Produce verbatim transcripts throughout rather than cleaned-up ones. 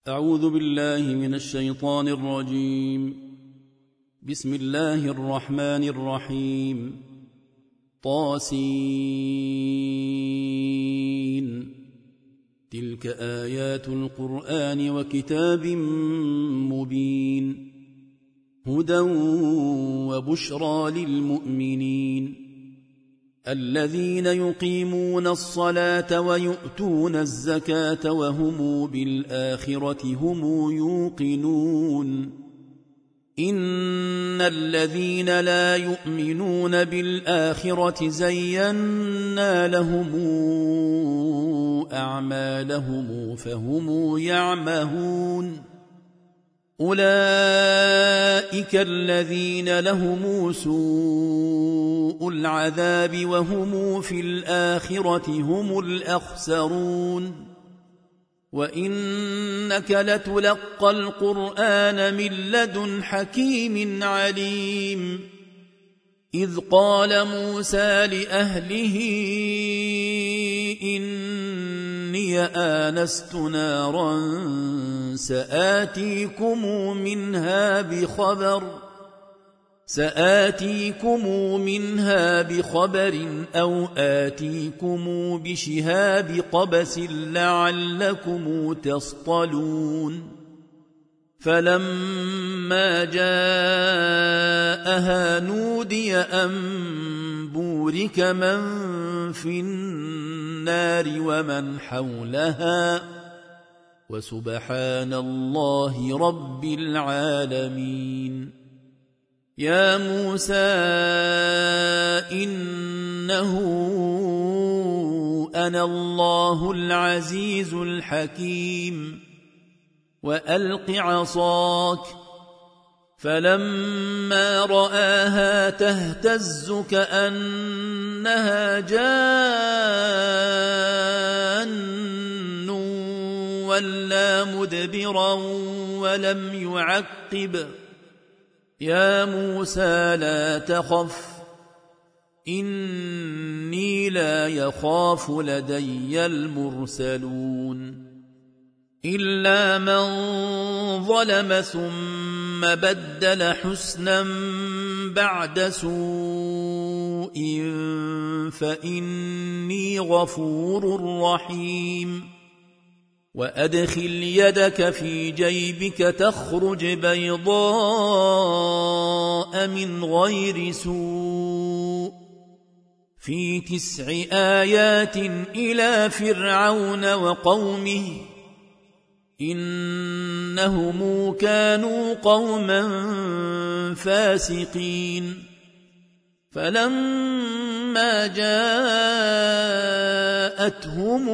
أعوذ بالله من الشيطان الرجيم. بسم الله الرحمن الرحيم. طاسين. تلك آيات القرآن وكتاب مبين، هدى وبشرى للمؤمنين الذين يقيمون الصلاة ويؤتون الزكاة وهم بالآخرة هم يوقنون. إن الذين لا يؤمنون بالآخرة زينا لهم أعمالهم فهم يعمهون. أولئك الذين لهم سوء العذاب وهم في الآخرة هم الأخسرون. وإنك لتلقى القرآن من لدن حكيم عليم. إذ قال موسى لأهله إني آنست نارا سآتيكم منها بخبر سآتيكم منها بخبر أو آتيكم بشهاب قبس لعلكم تصطلون. فلما جاءها نودي أن بورك من في النار ومن حولها وسبحان الله رب العالمين. يا موسى إنه أنا الله العزيز الحكيم وألق عصاك. فلما رآها تهتز كأنها جان ولا مدبرا ولم يعقب. يا موسى لا تخف إني لا يخاف لدي المرسلون. إلا من ظلم ثم بدل حسنا بعد سوء فإني غفور رحيم. وأدخل يدك في جيبك تخرج بيضاء من غير سوء في تسع آيات إلى فرعون وقومه إنهم كانوا قوما فاسقين. فلما جاءتهم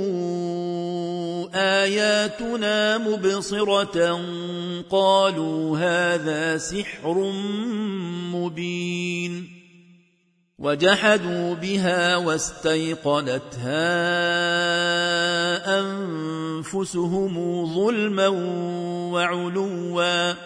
آياتنا مبصرة قالوا هذا سحر مبين. وجحدوا بها واستيقنتها أنفسهم ظلما وعلوا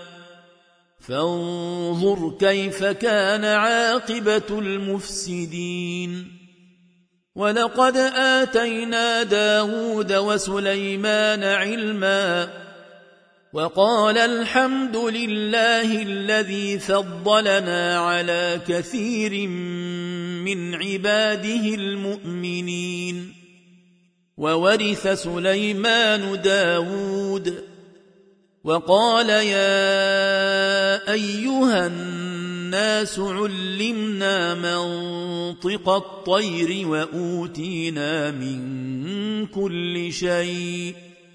فانظر كيف كان عاقبة المفسدين. ولقد آتينا داود وسليمان علما وقال الحمد لله الذي فضلنا على كثير من عباده المؤمنين. وورث سليمان داود وقال يا أيها الناس علمنا منطق الطير وأوتينا من كل شيء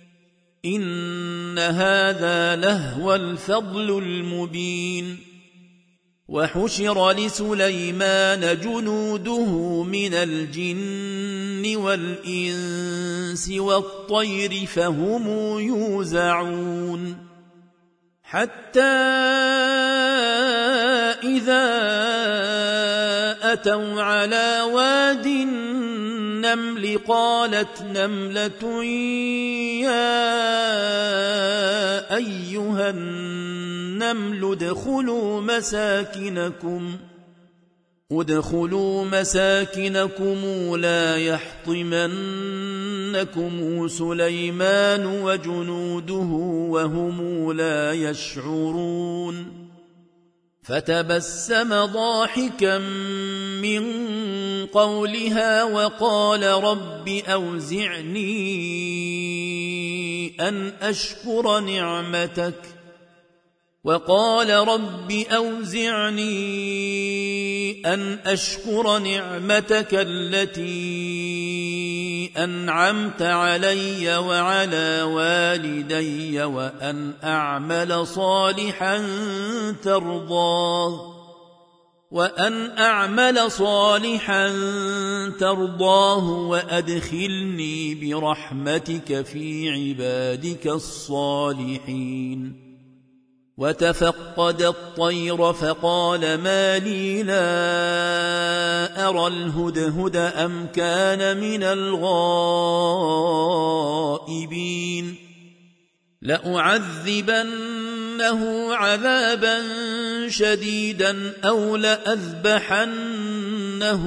إن هذا لهو الفضل المبين. وحشر لسليمان جنوده من الجن والإنس والطير فهم يوزعون. حتى إذا أتوا على واد النمل قالت نملة يا أيها النمل ادخلوا مساكنكم ادخلوا مساكنكم لا يحطمنكم سليمان وجنوده وهم لا يشعرون فتبسم ضاحكا من قولها وقال رب أوزعني أن أشكر نعمتك وقال رب أوزعني أن أشكر نعمتك التي أنعمت علي وعلى والدي وأن أعمل صالحا ترضاه وأن أعمل صالحا ترضاه وأدخلني برحمتك في عبادك الصالحين وتفقد الطير فقال ما لي لا أرى الهدهد أم كان من الغائبين لأعذبنه عذابا شديدا أو لأذبحنه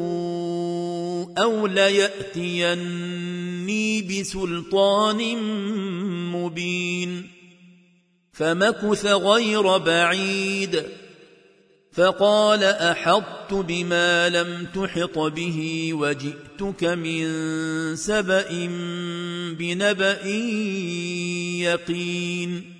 أو ليأتيني بسلطان مبين فمكث غير بعيد فقال أحطت بما لم تحط به وجئتك من سبأ بنبأ يقين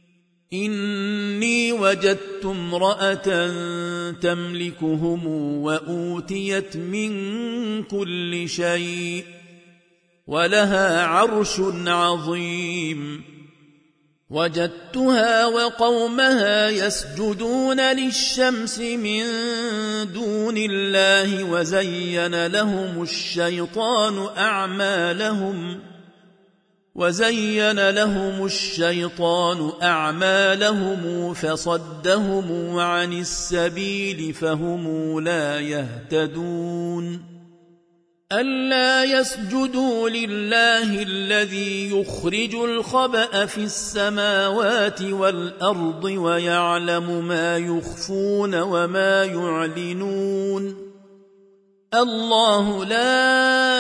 إني وجدت امرأة تملكهم وأوتيت من كل شيء ولها عرش عظيم وجدتها وقومها يسجدون للشمس من دون الله وزين لهم الشيطان أعمالهم وزين لهم الشيطان أعمالهم فصدهم عن السبيل فهم لا يهتدون ألا يسجدوا لله الذي يخرج الخبأ في السماوات والأرض ويعلم ما يخفون وما يعلنون الله لا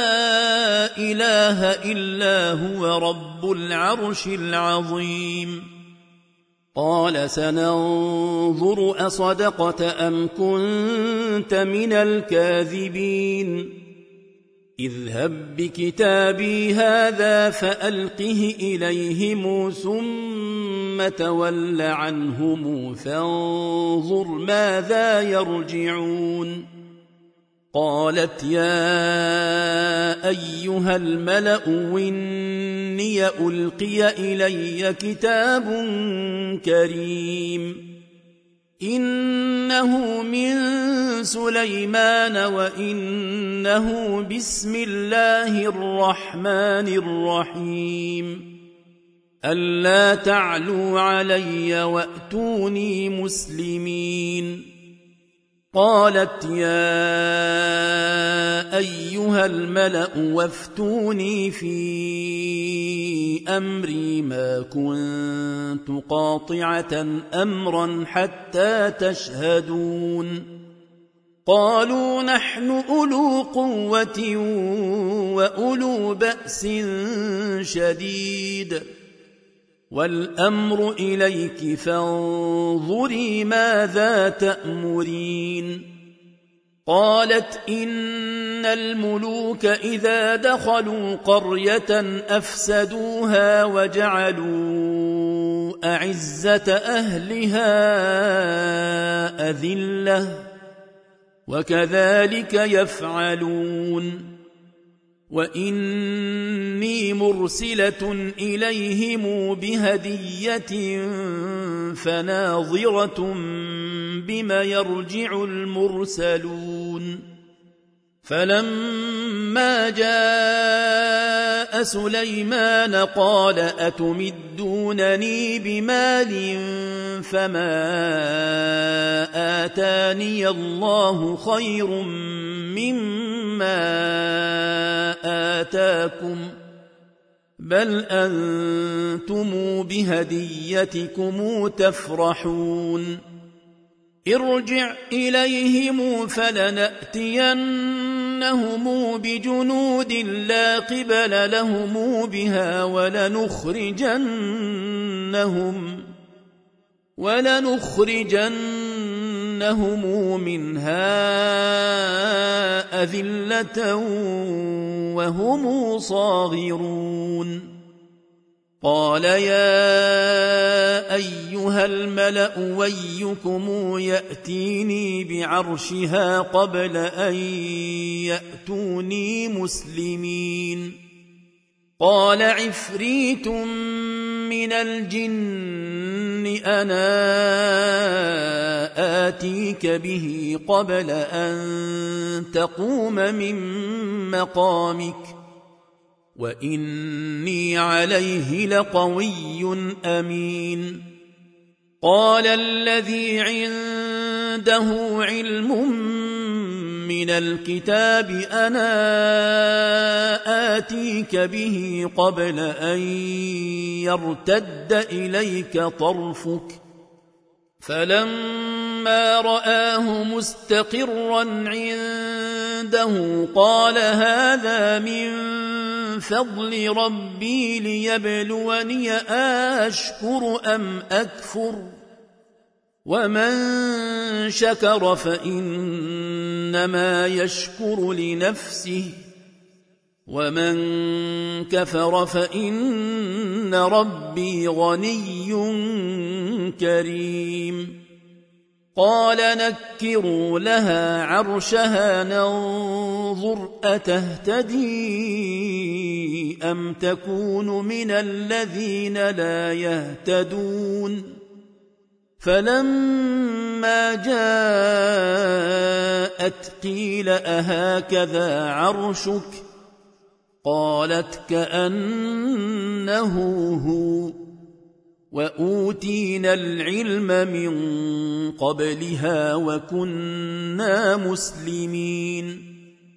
إله إلا هو رب العرش العظيم قال سننظر أصدقت أم كنت من الكاذبين اذهب بكتابي هذا فألقه إليهم ثم تول عنهم فانظر ماذا يرجعون قالت يا أيها الملأ إني ألقي إلي كتاب كريم إنه من سليمان وإنه بسم الله الرحمن الرحيم ألا تعلوا علي وأتوني مسلمين قالت يا أيها الملأ وافتوني في أمري ما كنت قاطعة أمرا حتى تشهدون قالوا نحن أولو قوة وأولو بأس شديد والأمر إليك فانظري ماذا تأمرين قالت إن الملوك إذا دخلوا قرية أفسدوها وجعلوا أعزة أهلها أذلة وكذلك يفعلون وإني مرسلة إليهم بهدية فناظرة بما يرجع المرسلون فلما جاء سليمان قال أتمدونني بمال فما آتاني الله خير مما آتاكم بل أنتم بهديتكم تفرحون ارجع إليهم فلنأتينهم بجنود لا قبل لهم بها ولنخرجنهم ولنخرجنهم منها أذلة وهم صاغرون قال يا أيها الملأ ويكم يأتيني بعرشها قبل أن يأتوني مسلمين قال عفريت من الجن أنا آتيك به قبل أن تقوم من مقامك وإني عليه لقوي أمين قال الذي عنده علم من الكتاب أنا آتيك به قبل أن يرتد إليك طرفك فلما رآه مستقرا عنده قال هذا من فضل ربي ليبلوني أشكر أم أكفر ومن شكر فإنما يشكر لنفسه ومن كفر فإن ربي غني كريم قال نكروا لها عرشها ننظر أتهتدي أم تكون من الذين لا يهتدون فلما جاءت قيل أهكذا عرشك قالت كأنه هو وأوتينا العلم من قبلها وكنا مسلمين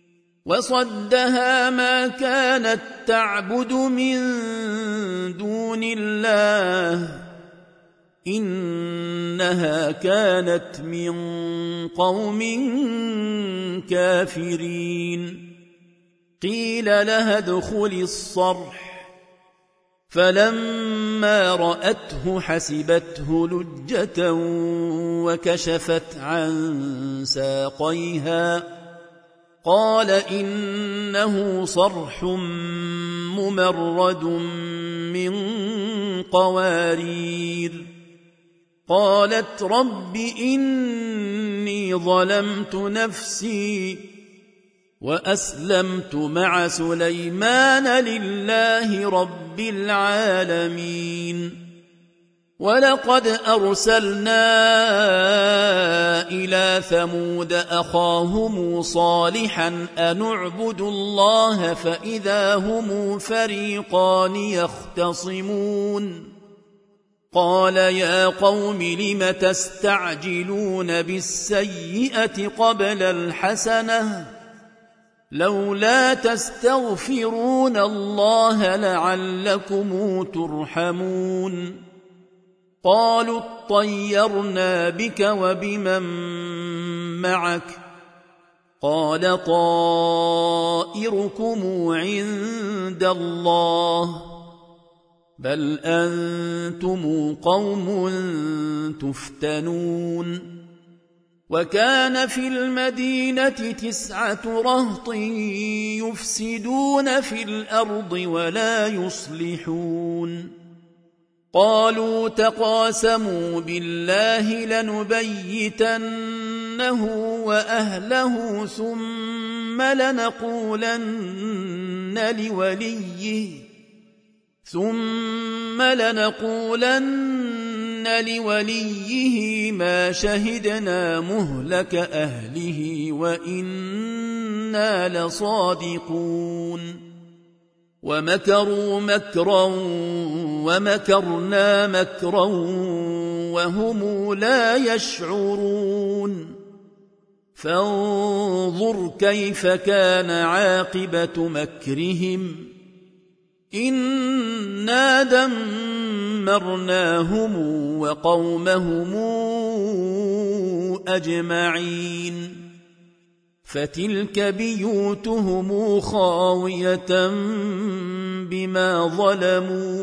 وصدها ما كانت تعبد من دون الله إنها كانت من قوم كافرين قيل لها ادخل الصرح فلما رأته حسبته لجة وكشفت عن ساقيها قال إنه صرح ممرد من قوارير قالت رب إني ظلمت نفسي وأسلمت مع سليمان لله رب العالمين ولقد أرسلنا إلى ثمود أخاهم صالحا أن اعبدوا الله فإذا هم فريقان يختصمون قال يا قوم لم تستعجلون بالسيئة قبل الحسنة لولا تستغفرون الله لعلكم ترحمون قالوا اطيرنا بك وبمن معك قال طائركم عند الله بل أنتم قوم تفتنون وكان في المدينة تسعة رهط يفسدون في الأرض ولا يصلحون قالوا تقاسموا بالله لنبيتنه وأهله ثم لنقولن لوليه ثم لنقولن لوليه ما شهدنا مهلك أهله وإنا لصادقون ومكروا مكرا ومكرنا مكرا وهم لا يشعرون فانظر كيف كان عاقبة مكرهم إنا دمرناهم وقومهم أجمعين فتلك بيوتهم خاوية بما ظلموا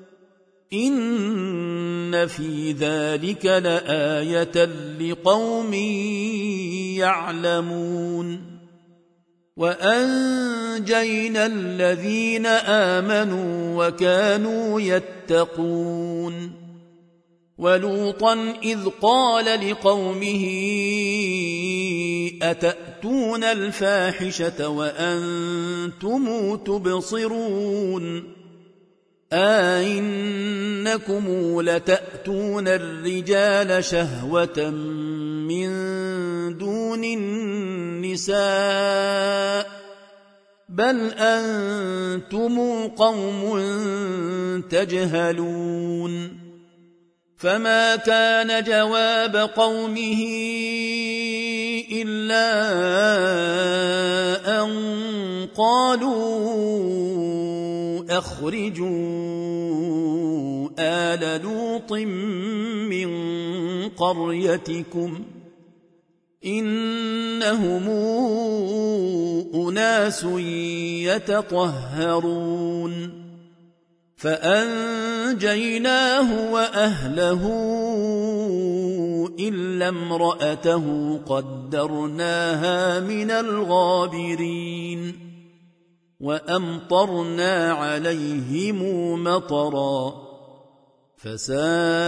إن في ذلك لآية لقوم يعلمون وأنجينا الذين آمنوا وكانوا يتقون ولوطا إذ قال لقومه أتأتون الفاحشة وأنتم تبصرون أئنكم لتأتون الرجال شهوة من دون النساء بل أنتم قوم تجهلون فما كان جواب قومه إلا أن قالوا أخرجوا آل لوط من قريتكم إنهم أناس يتطهرون فأنجيناه وأهله إلا امرأته قدرناها من الغابرين وأمطرنا عليهم مطرا فساء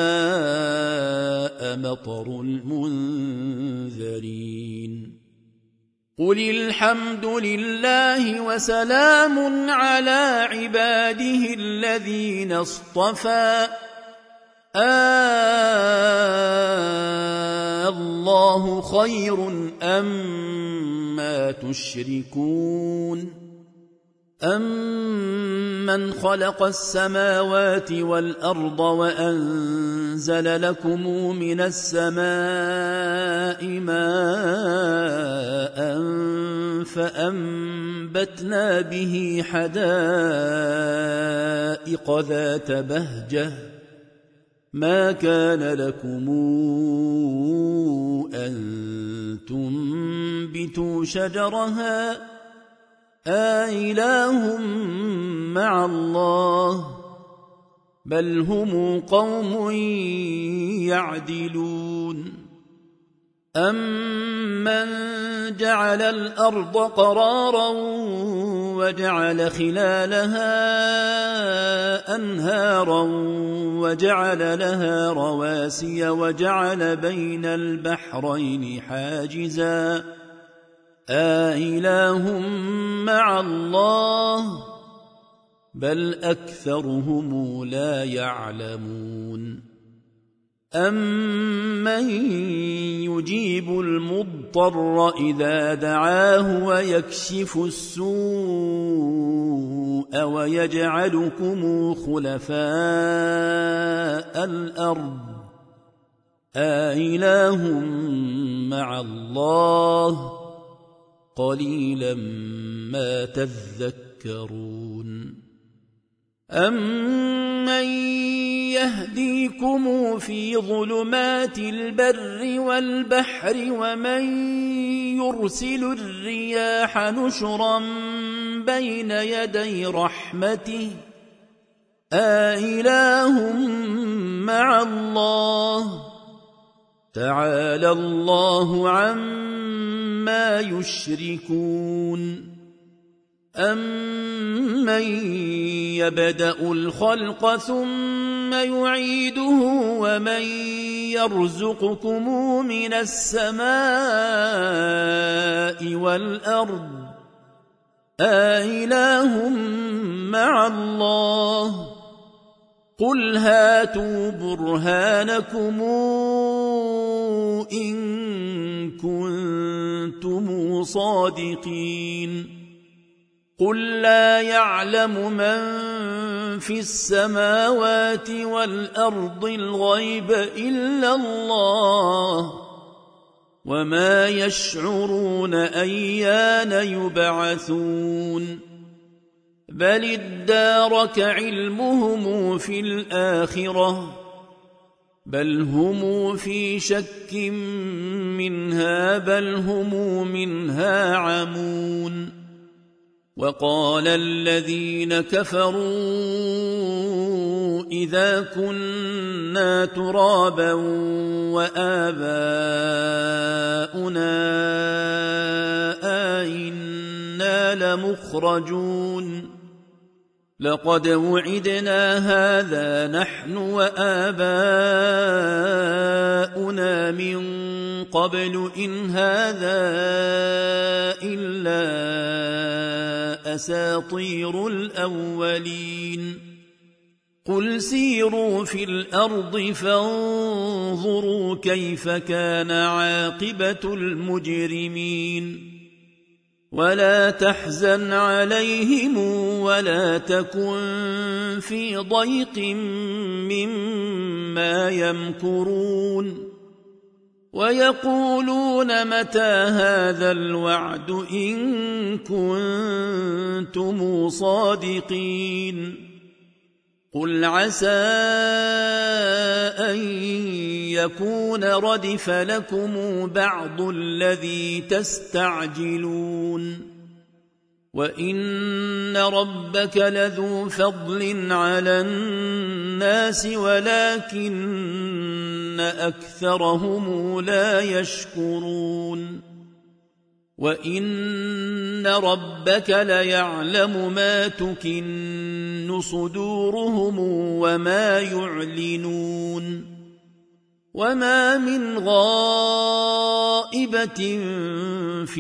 مطر المنذرين قل الحمد لله وسلام على عباده الذين اصطفى آه الله خير أما تشركون أمن خلق السماوات والأرض وأنزل لكم من السماء ماء فأنبتنا به حدائق ذات بهجة ما كان لكم أن تنبتوا شجرها آإله مع الله بل هم قوم يعدلون أمن جعل الأرض قرارا وجعل خلالها أنهارا وجعل لها رواسي وجعل بين البحرين حاجزا آإله مع الله بل أكثرهم لا يعلمون أمن يجيب المضطر إذا دعاه ويكشف السوء ويجعلكم خلفاء الأرض آإله مع الله قليلا ما تذكرون أمن يهديكم في ظلمات البر والبحر ومن يرسل الرياح نشرا بين يدي رحمته آإله مع الله تعالى الله عما يشركون أمن يبدأ الخلق ثم يعيده ومن يرزقكم من السماء والأرض آإله مع الله قل هاتوا برهانكم إن كنتم صادقين قل لا يعلم من في السماوات والأرض الغيب إلا الله وما يشعرون أيان يبعثون بل ادارك علمهم في الآخرة بل هم في شك منها بل هم منها عمون وقال الذين كفروا إذا كنا ترابا وآباؤنا أئنا لمخرجون لقد وعدنا هذا نحن وآباؤنا من قبل إن هذا إلا أساطير الأولين قل سيروا في الأرض فانظروا كيف كان عاقبة المجرمين ولا تحزن عليهم ولا تكن في ضيق مما يمكرون ويقولون متى هذا الوعد إن كنتم صادقين قل عسى أن يكون ردف لكم بعض الذي تستعجلون وإن ربك لذو فضل على الناس ولكن أكثرهم لا يشكرون وإن ربك ليعلم ما تكن صدورهم وما يعلنون وما من غائبة في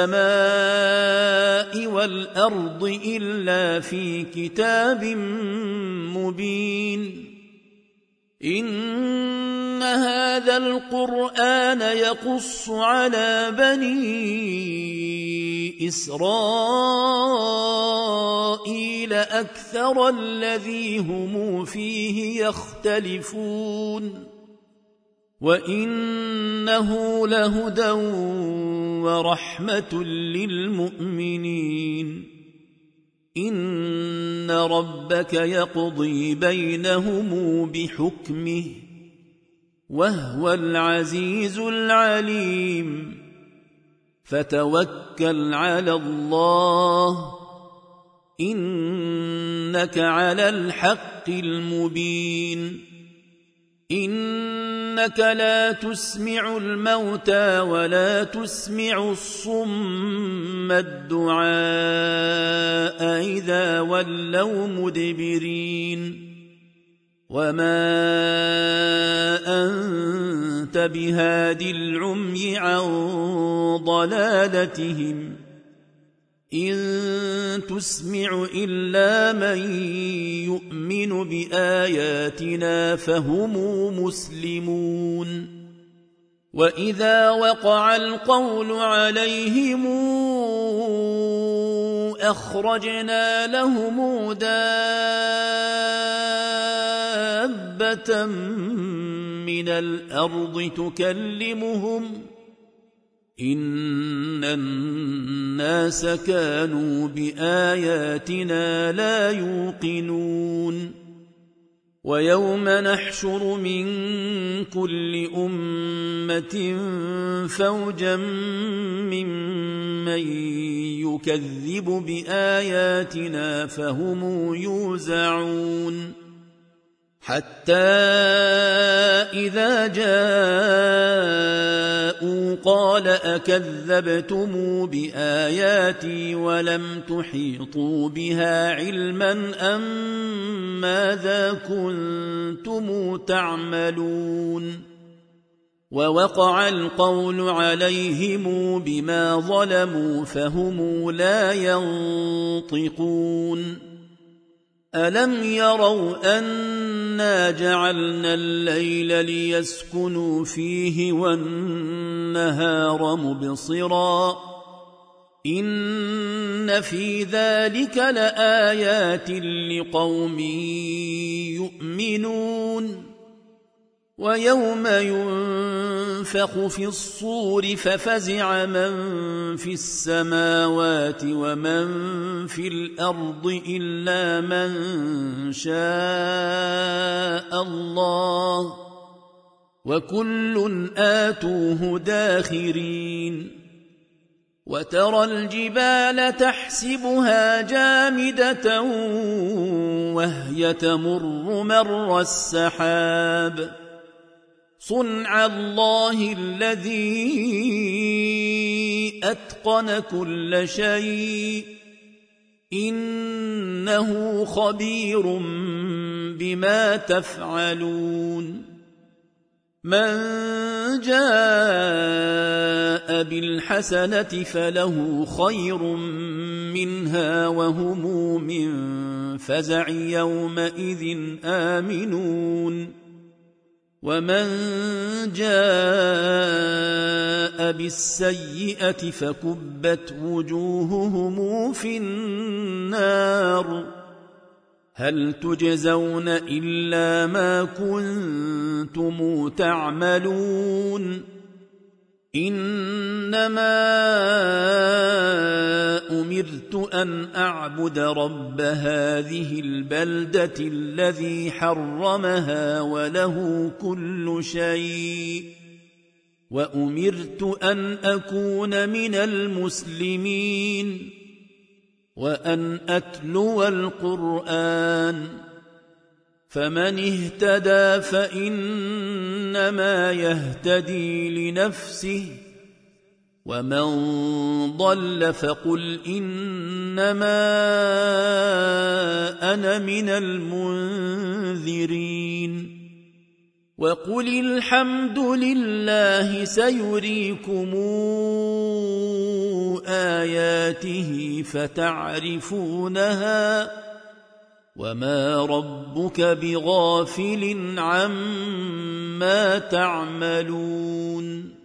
السماء والأرض إلا في كتاب مبين إن هذا القرآن يقص على بني إسرائيل أكثر الذي هم فيه يختلفون وإنه لهدى ورحمة للمؤمنين إن ربك يقضي بينهم بحكمه وهو العزيز العليم فتوكل على الله إنك على الحق المبين إنك لا تسمع الموتى ولا تسمع الصم الدعاء إذا ولوا مدبرين وما أنت بهاد العمي عن ضلالتهم إن تسمع إلا من يؤمن بآياتنا فهم مسلمون وإذا وقع القول عليهم أخرجنا لهم دابة من الأرض تكلمهم إن الناس كانوا بآياتنا لا يوقنون ويوم نحشر من كل أمة فوجا ممن يكذب بآياتنا فهم يوزعون حتى إذا جاءوا قال أكذبتم بآياتي ولم تحيطوا بها علما أم ماذا كنتم تعملون ووقع القول عليهم بما ظلموا فهم لا ينطقون ألم يروا أنا جعلنا الليل ليسكنوا فيه والنهار مبصرا إن في ذلك لآيات لقوم يؤمنون ويوم ينفخ ينفخ في الصور ففزع من في السماوات ومن في الأرض إلا من شاء الله وكل آتوه داخرين وترى الجبال تحسبها جامدة وهي تمر مر السحاب صنع الله الذي أتقن كل شيء إنه خبير بما تفعلون من جاء بالحسنة فله خير منها وهم من فزع يومئذ آمنون ومن جاء بالسيئة فكبت وجوههم في النار هل تجزون إلا ما كنتم تعملون إنما أمرت أن أعبد رب هذه البلدة الذي حرمها وله كل شيء وأمرت أن أكون من المسلمين وأن أتلو القرآن فمن اهتدى فإنما يهتدي لنفسه ومن ضل فقل إنما أنا من المنذرين وقل الحمد لله سيريكم آياته فتعرفونها وما ربك بغافل عما تعملون